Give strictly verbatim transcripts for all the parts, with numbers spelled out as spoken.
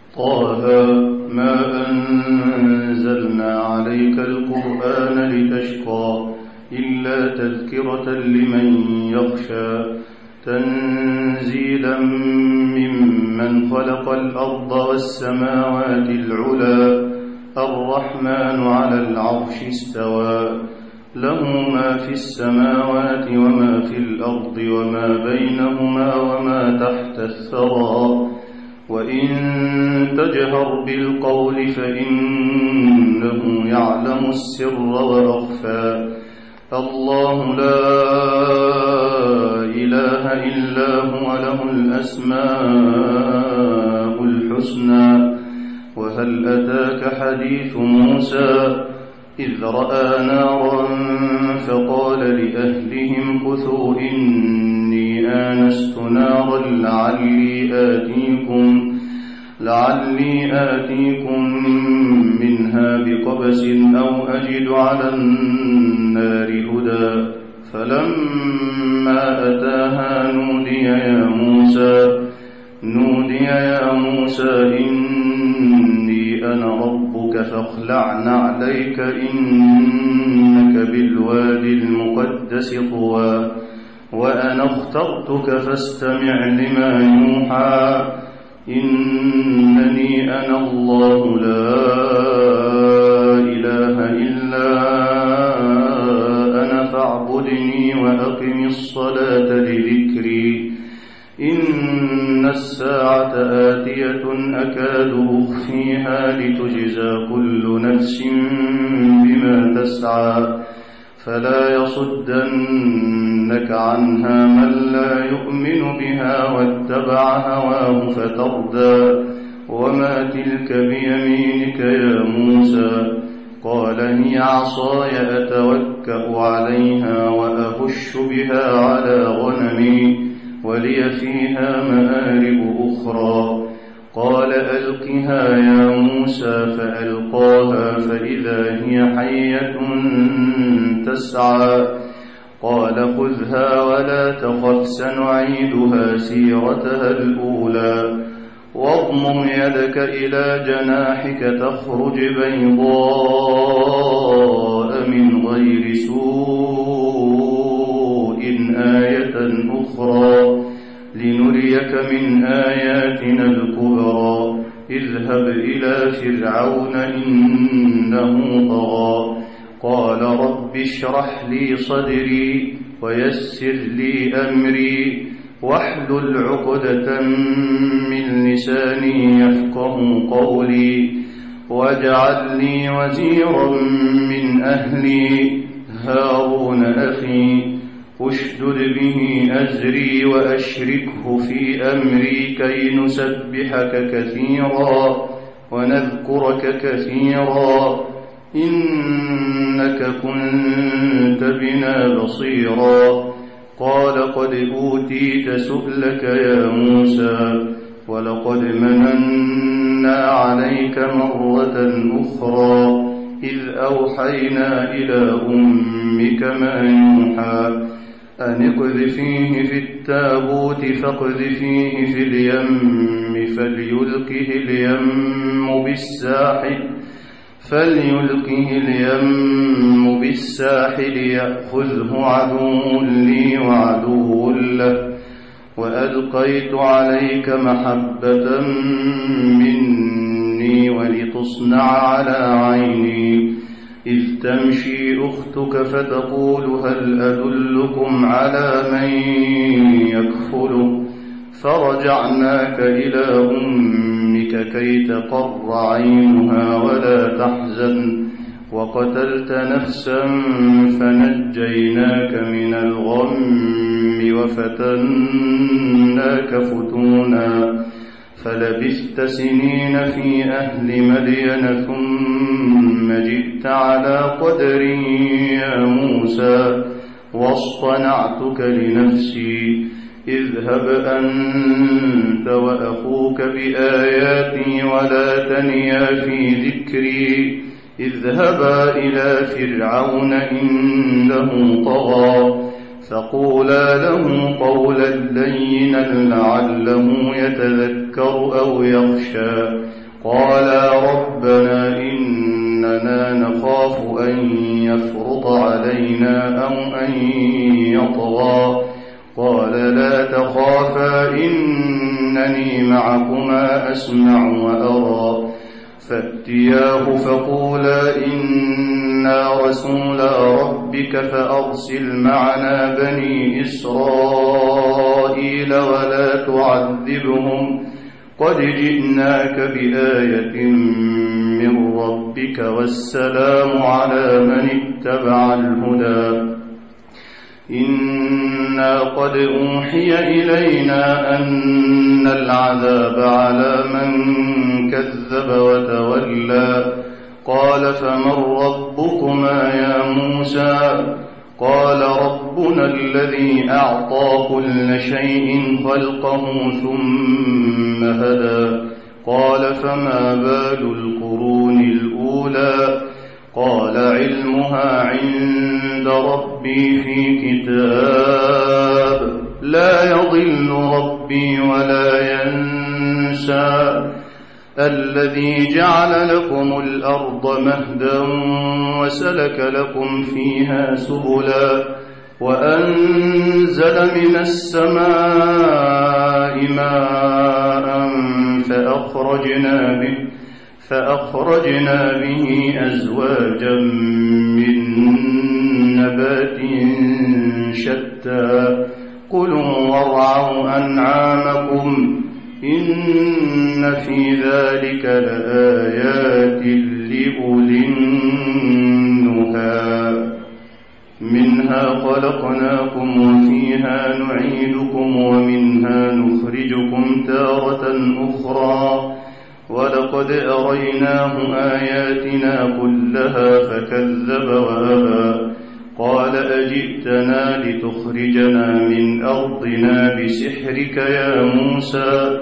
طه ما أنزلنا عليك القرآن لتشقى إلا تذكرة لمن يخشى تنزيلا ممن خلق الأرض والسماوات العلى الرحمن على العرش استوى له ما في السماوات وما في الأرض وما بينهما وما تحت الثرى وإن تجهر بالقول فإنه يعلم السر وأخفى الله لا إله إلا هو له الأسماء الحسنى وهل أتاك حديث موسى إذ رأى نارا فقال لأهلهم كثوا إني آنست نارا لعلي آتيكم لعلي آتيكم منها بقبس أو أجد على النار هدى فلما أتاها نودي يا موسى نودي يا موسى إني أنا ربك فاخلع نعليك إنك بالوادي المقدس طوى وأنا اخترتك فاستمع لما يوحى إنني أنا الله لا إله إلا أنا فاعبدني وأقم الصلاة لذكري إن الساعة آتية أكاد أخفيها لتجزى كل نفس بما تسعى فلا يصدنك عنها من لا يؤمن بها واتبع هواه فتردى وما تلك بيمينك يا موسى قال هي عصاي أتوكأ عليها وأهش بها على غنمي ولي فيها مآرب أخرى قال ألقها يا موسى فألقاها فإذا هي حية تسعى قال خذها ولا تخف سنعيدها سيرتها الأولى واضمم يدك إلى جناحك تخرج بيضاء من غير سوء آية أخرى لنريك من آياتنا الكبرى اذهب إلى فرعون إنه طغى قال رب اشرح لي صدري ويسر لي أمري واحلل عقدة من لساني يفقه قولي واجعل لي وزيرا من أهلي هارون أخي اشدد به أزري وأشركه في أمري كي نسبحك كثيرا ونذكرك كثيرا إنك كنت بنا بصيرا قال قد أوتيت سؤلك يا موسى ولقد مننا عليك مرة أخرى إذ أوحينا إلى أمك ما يوحى أن اقذفيه في التابوت فاقذفيه في اليم فليلقه اليم بالساحل فليلقه اليم بالساحل يأخذه عدو لي وعدو له وألقيت عليك محبة مني ولتصنع على عيني إذ تمشي أختك فتقول هل أدلكم على من يكفله فرجعناك إلى أمك كي تقر عينها ولا تحزن وقتلت نفسا فنجيناك من الغم وفتناك فتونا فلبثت سنين في أهل مدين ثم جئت على قدري يا موسى واصطنعتك لنفسي اذهب أنت وأخوك بآياتي ولا تنيا في ذكري اذهبا إلى فرعون إنه طغى فقولا له قولا لينا لعله يتذكر يذكر أو يخشى قالا ربنا إننا نخاف أن يفرط علينا أو أن يطغى قال لا تخافا إنني معكما أسمع وأرى فأتياه فقولا إنا رسولا ربك فأرسل معنا بني إسرائيل ولا تعذبهم قد جئناك بآية من ربك والسلام على من اتبع الهدى إنا قد أوحي إلينا أن العذاب على من كذب وتولى قال فمن ربكما يا موسى قال ربنا الذي أعطى كل شيء خلقه ثم هدى قال فما بال القرون الأولى قال علمها عند ربي في كتاب لا يضل ربي ولا ينسى الذي جعل لكم الأرض مهدا وسلك لكم فيها سبلا وأنزل من السماء ماء فأخرجنا به فأخرجنا به أزواجا من نبات شتى كلوا وارعوا أنعامكم إن في ذلك لآيات لأولي النهى منها خلقناكم وفيها نعيدكم ومنها نخرجكم تارة أخرى ولقد أريناه آياتنا كلها فكذب وأبى قال أجئتنا لتخرجنا من أرضنا بسحرك يا موسى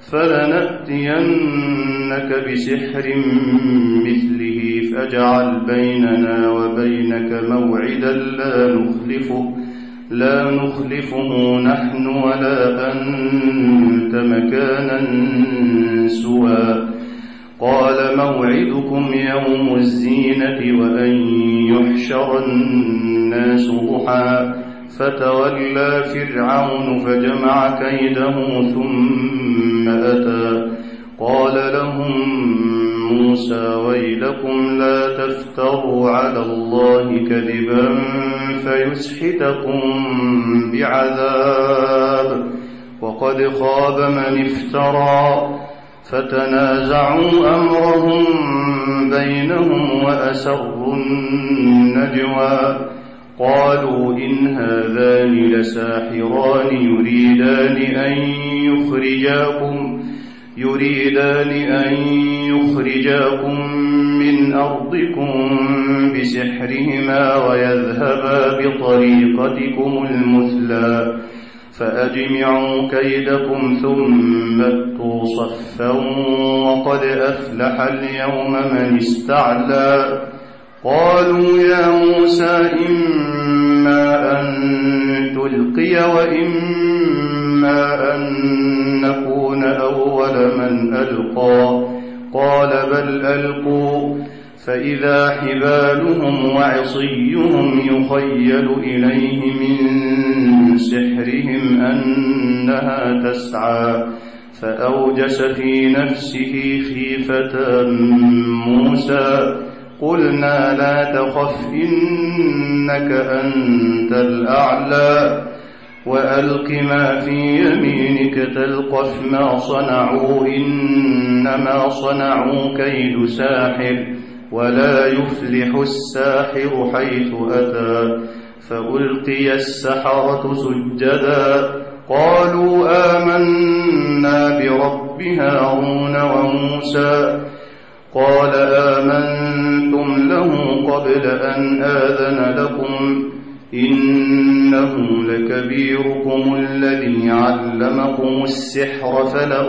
فلنأتينك بسحر مثله فاجعل بيننا وبينك موعدا لا نخلفه لا نخلفه نحن ولا أنت مكانا سوى قال موعدكم يوم الزينة وأن يحشر الناس ضحى فتولى فرعون فجمع كيده ثم أتى قال لهم موسى ويلكم لا تفتروا على الله كذبا فيسحتكم بعذاب وقد خاب من افترى فتنازعوا أمرهم بينهم وأسروا النجوى قالوا إن هذان لساحران يريدان أن يخرجاكم يريدان أن يخرجاكم من أرضكم بسحرهما ويذهبا بطريقتكم المثلى فأجمعوا كيدكم ثم اتوا صفا وقد أفلح اليوم من استعلى قالوا يا موسى إما أن تلقي وإما أن نكون أول من ألقى قال بل ألقوا فإذا حبالهم وعصيهم يخيل إليه من سحرهم أنها تسعى فأوجس في نفسه خيفة موسى قلنا لا تخف إنك أنت الأعلى وألق ما في يمينك تلقف ما صنعوا إنما صنعوا كيد ساحر ولا يفلح الساحر حيث أتى فألقي السحرة سجدا قالوا آمنا برب هارون وموسى قال آمنتم له قبل أن آذن لكم إنه لكبيركم الذي علمكم السحر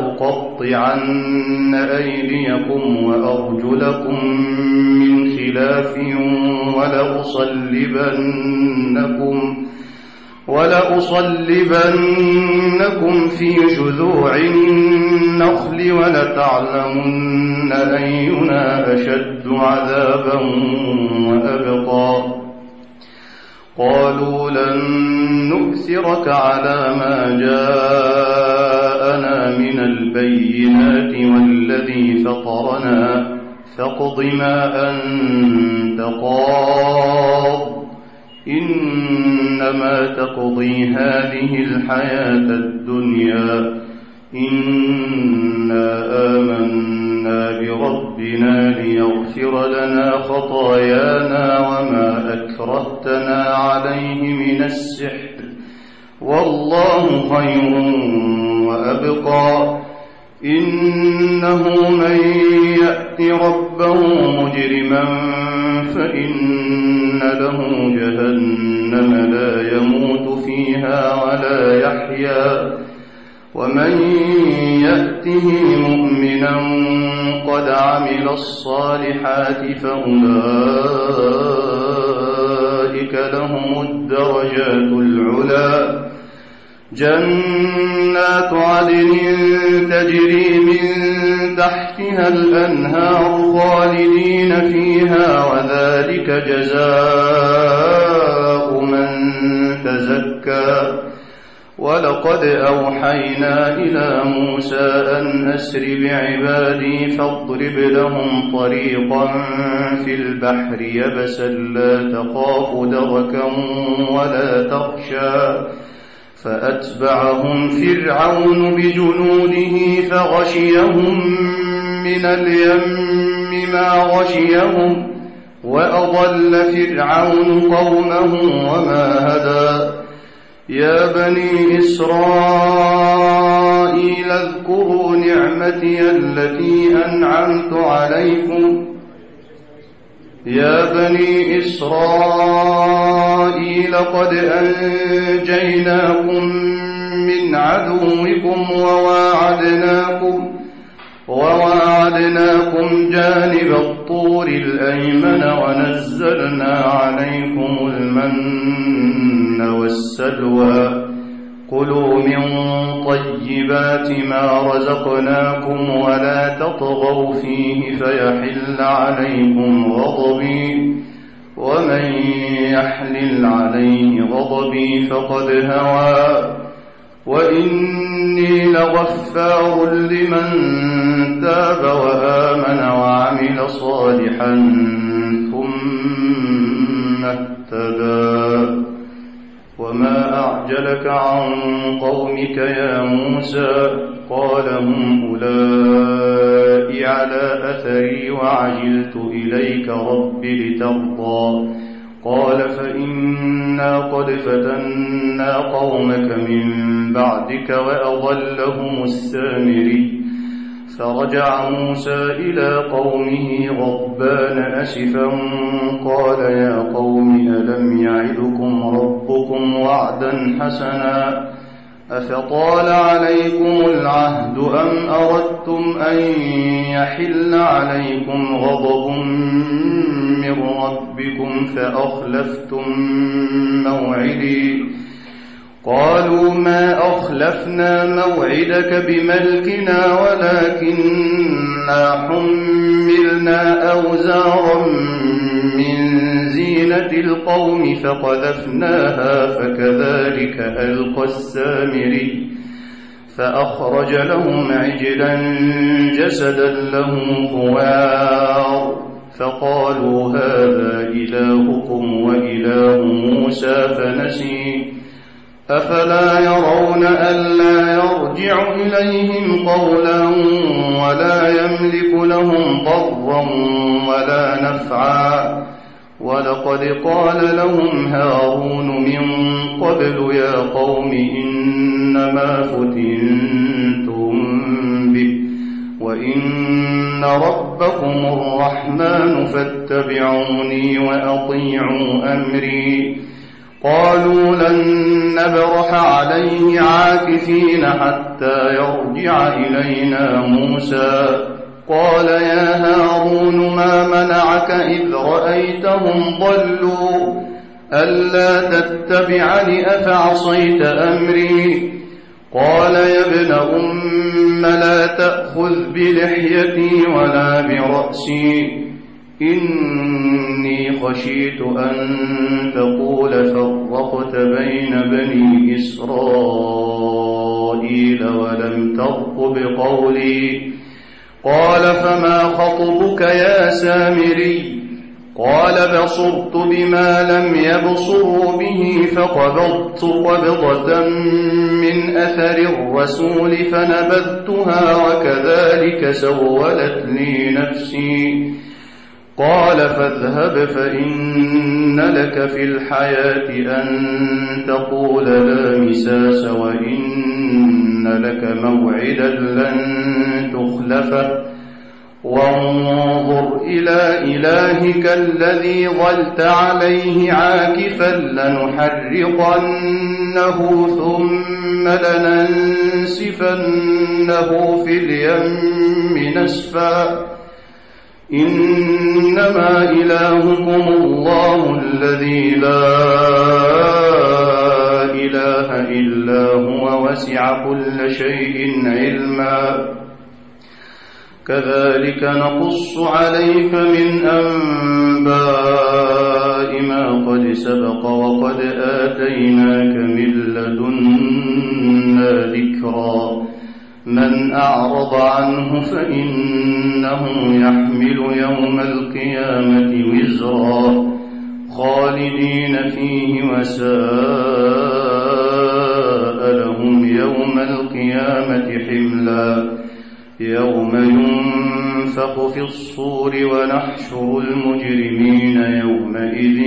فلأقطعن أيديكم وأرجلكم من خلاف ولأصلبنكم ولأصلبنكم في جذوع النخل ولتعلمن أينا أشد عذابا وأبقى قالوا لن نؤثرك على ما جاءنا من البينات والذي فطرنا فاقض ما أنت قاض إنما تقضي هذه الحياة الدنيا إنا آمنا بربنا ليغفر لنا خطايانا وما أكرهتنا عليه من السحر والله خير وأبقى إنه من يأت ربه مجرما فإن له جهنم لا يموت فيها ولا يحيا ومن يأته مؤمنا قد عمل الصالحات فأولئك لهم الدرجات العلى جنات عدن تجري من تحتها الأنهار خالدين فيها وذلك جزاء من تزكى ولقد أوحينا إلى موسى أن أسر بعبادي فاضرب لهم طريقا في البحر يبسا لا تخاف دركا ولا تخشى فأتبعهم فرعون بجنوده فغشيهم من اليم ما غشيهم وأضل فرعون قومه وما هدى يا بني إسرائيل اذكروا نعمتي التي أنعمت عليكم يا بني إسرائيل قد أنجيناكم من عدوكم وواعدناكم وواعدناكم جانب الطور الأيمن ونزلنا عليكم المن والسلوى كلوا من طيبات ما رزقناكم ولا تطغوا فيه فيحل عليكم غضبي ومن يحلل عليه غضبي فقد هوى وإني لغفار لمن تاب وآمن وعمل صالحا ثم اهتدى وما أعجلك عن قومك يا موسى قال هم أولئك على أثري وعجلت إليك رب لترضى قال فإنا قد فتنا قومك من بعدك وأضلهم السامري فرجع موسى إلى قومه غضبان أسفا قال يا قوم ألم يعدكم ربكم وعدا حسنا أفطال عليكم العهد أم أردتم أن يحل عليكم غضب من ربكم فأخلفتم موعدي قالوا ما أخلفنا موعدك بملكنا ولكننا حملنا أوزارا من زينة القوم فقذفناها فكذلك ألقى السامري فأخرج لهم عجلا جسدا له خوار فقالوا هذا إلهكم وإله موسى فنسي أفلا يرون ألا يرجع إليهم قولا ولا يملك لهم ضرا ولا نفعا ولقد قال لهم هارون من قبل يا قوم إنما فتنتم به وإن ربكم الرحمن فاتبعوني وأطيعوا أمري قالوا لن نبرح عليه عاكفين حتى يرجع إلينا موسى قال يا هارون ما منعك إذ رأيتهم ضلوا ألا تتبعني أفعصيت أمري. قال يا ابن أم لا تأخذ بلحيتي ولا برأسي، إني خشيت أن تقول فرقت بين بني إسرائيل ولم ترقب قولي. قال فما خطبك يا سامري؟ قال بصرت بما لم يبصروا به فقبضت قبضة من أثر الرسول فنبذتها وكذلك سولت لي نفسي. قال فاذهب فإن لك في الحياة أن تقول لا مساس وإن لك موعدا لن تخلفه وانظر إلى إلهك الذي ظلت عليه عاكفا لنحرقنه ثم لننسفنه في اليم نسفا. إنما إلهكم الله الذي لا إله إلا هو وسع كل شيء علما. كذلك نقص عليك من أنباء ما قد سبق وقد آتيناك من لدنا ذكرا. من أعرض عنه فإنه يحمل يوم القيامة وزرا خالدين فيه وساء لهم يوم القيامة حملا. يوم ينفخ في الصور ونحشر المجرمين يومئذ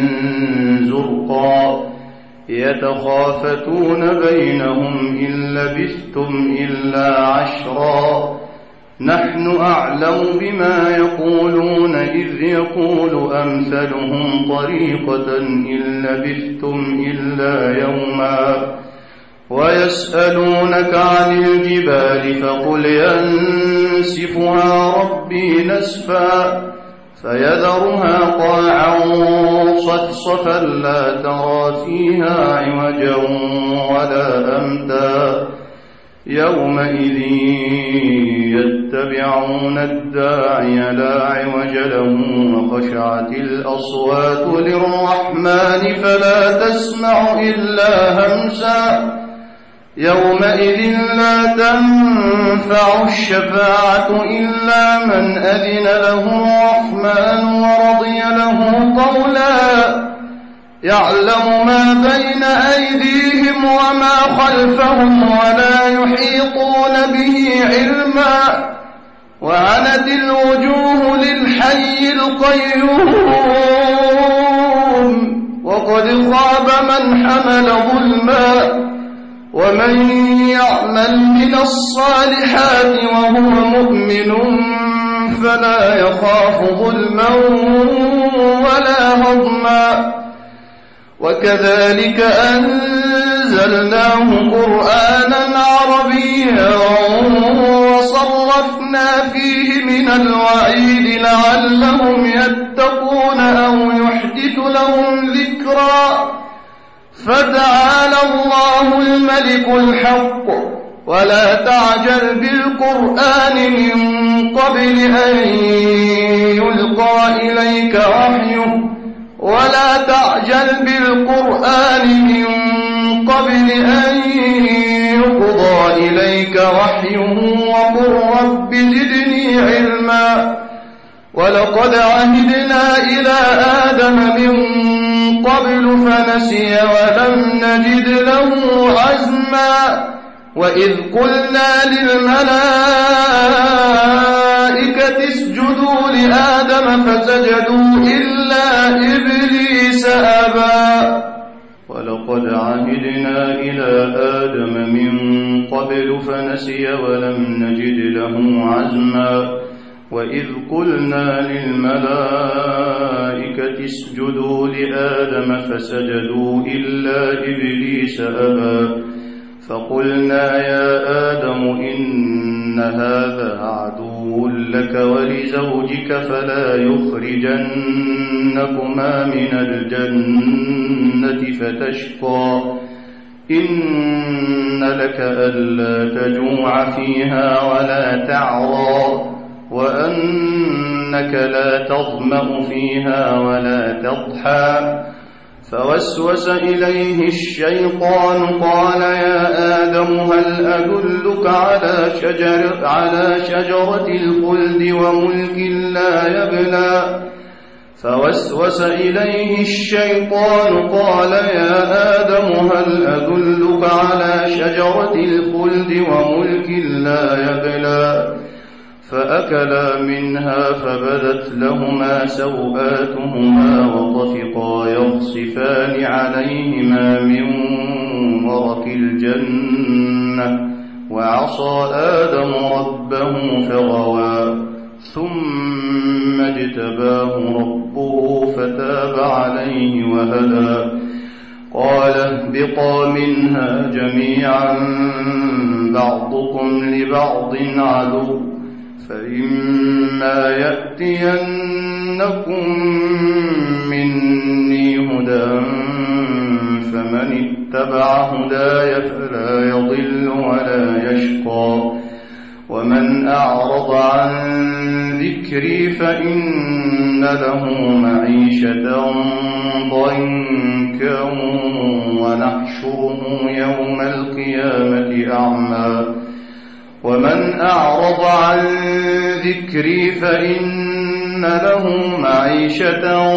زرقا يتخافتون بينهم إن لبثتم إلا عشرا. نحن أعلم بما يقولون إذ يقول أمثلهم طريقة إن لبثتم إلا يوما. ويسألونك عن الجبال فقل ينسفها ربي نسفا فيذرها قاعا صفصفا لا ترى فيها عوجا ولا أمتا. يومئذ يتبعون الداعي لا عوج له وخشعت الأصوات للرحمن فلا تسمع إلا همسا. يومئذ لا تنفع الشفاعة إلا من أذن له الرحمن ورضي له قولا. يعلم ما بين أيديهم وما خلفهم ولا يحيطون به علما. وعنت الوجوه للحي القيوم وقد خاب من حمل ظلما. ومن يعمل من الصالحات وهو مؤمن فلا يخاف ظلما ولا هضما. وكذلك أنزلناه قرآنا عربيا وصرفنا فيه من الوعيد لعلهم يتقون أو يحدث لهم ذكرا. فتعالى الله الملك الحق ولا تعجل بالقرآن من قبل أن يلقى إليك وحيه ولا تعجل بالقرآن من قبل أن يقضى إليك وحيه وقل رب زدني علما. ولقد عهدنا إلى آدم من قبل فنسي ولم نجد له عزما. وإذ قلنا للملائكة اسجدوا لآدم فسجدوا إلا إبليس أبى. ولقد عهدنا إلى آدم من قبل فنسي ولم نجد له عزما. وإذ قلنا للملائكة اسجدوا لآدم فسجدوا إلا إبليس أبى. فقلنا يا آدم إن هذا عدو عدو لك ولزوجك فلا يخرجنكما من الجنة فتشقى إن لك ألا تجوع فيها ولا تعرى وأنك لا تظمأ فيها ولا تضحى فوسوس إليه الشيطان قال يا آدم هل أدلك على شجر على شجرة الخلد وملك لا يبلى فوسوس إليه الشيطان قال يا آدم هل أدلك على شجرة الخلد وملك لا يبلى فأكلا منها فبدت لهما سوآتهما وطفقا يخصفان عليهما من ورق الجنة وعصى آدم ربه فغوى ثم اجتباه ربه فتاب عليه وهدى قال اهبطا منها جميعا بعضكم لبعض عدو فإما يأتينكم مني هدى فمن اتبع هداي فلا يضل ولا يشقى ومن أعرض عن ذكري فإن له معيشة ضنكا ونحشره يوم القيامة أعمى ومن أعرض عن ذكري فإن له معيشة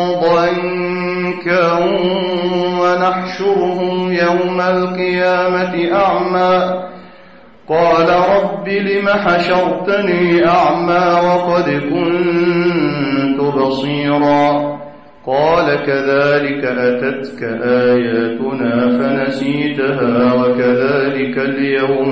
ضنكا ونحشره يوم القيامة أعمى قال رب لم حشرتني أعمى وقد كنت بصيرا قال كذلك أتتك آياتنا فنسيتها وكذلك اليوم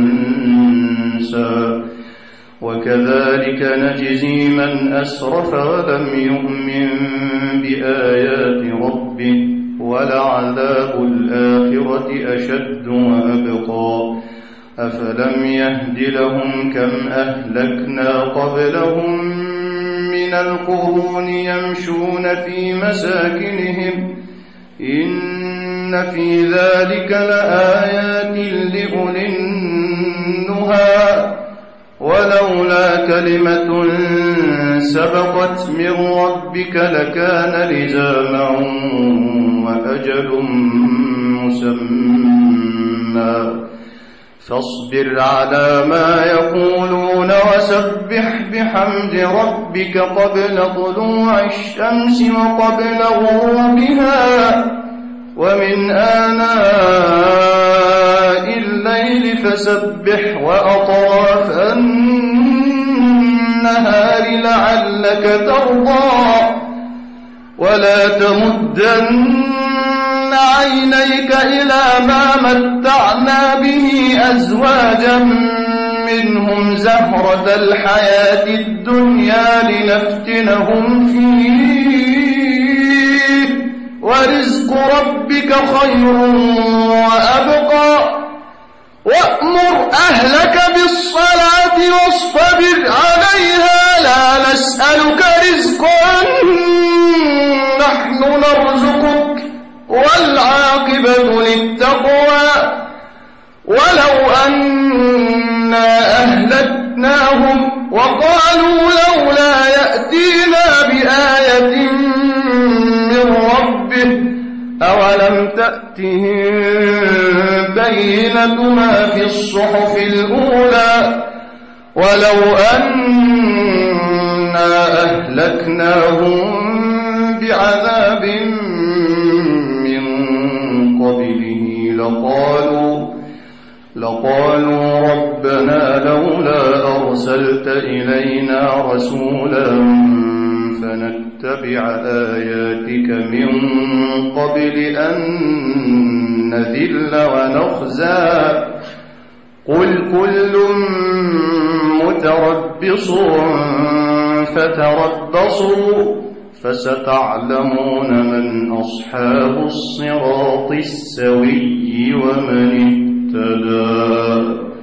تنسى وكذلك نجزي من أسرف ولم يؤمن بآيات ربه ولعذاب الآخرة أشد وأبقى أفلم يهد لهم كم أهلكنا قبلهم من القرون يمشون في مساكنهم إن في ذلك لآيات لأولي النهى ولولا كلمة سبقت من ربك لكان لزاما وأجل مسمى فاصبر على ما يقولون وسبح بحمد ربك قبل طلوع الشمس وقبل غروبها ومن آناء الليل فسبح وأطراف النهار لعلك ترضى ولا تمدن عينيك إلى ما متعنا به أزواجا منهم زهرة الحياة الدنيا لنفتنهم فيه ورزق ربك خير وأبقى وأمر أهلك بالصلاة واصطبر عليها لا نسألك رزقا نحن نرزقك والعاقبة للتقوى ولو أنا أهلكناهم وقالوا لولا يأتينا بآية من ربه أولم تأتهم بينة ما في الصحف الأولى ولو أنا أهلكناهم بعذاب من قبله لقالوا لقالوا ربنا لولا أرسلت إلينا رسولا فنتبع آياتك من قبل أن نذل ونخزى قل كل متربص فتربصوا فستعلمون من أصحاب الصراط السوي ومن اهتدى.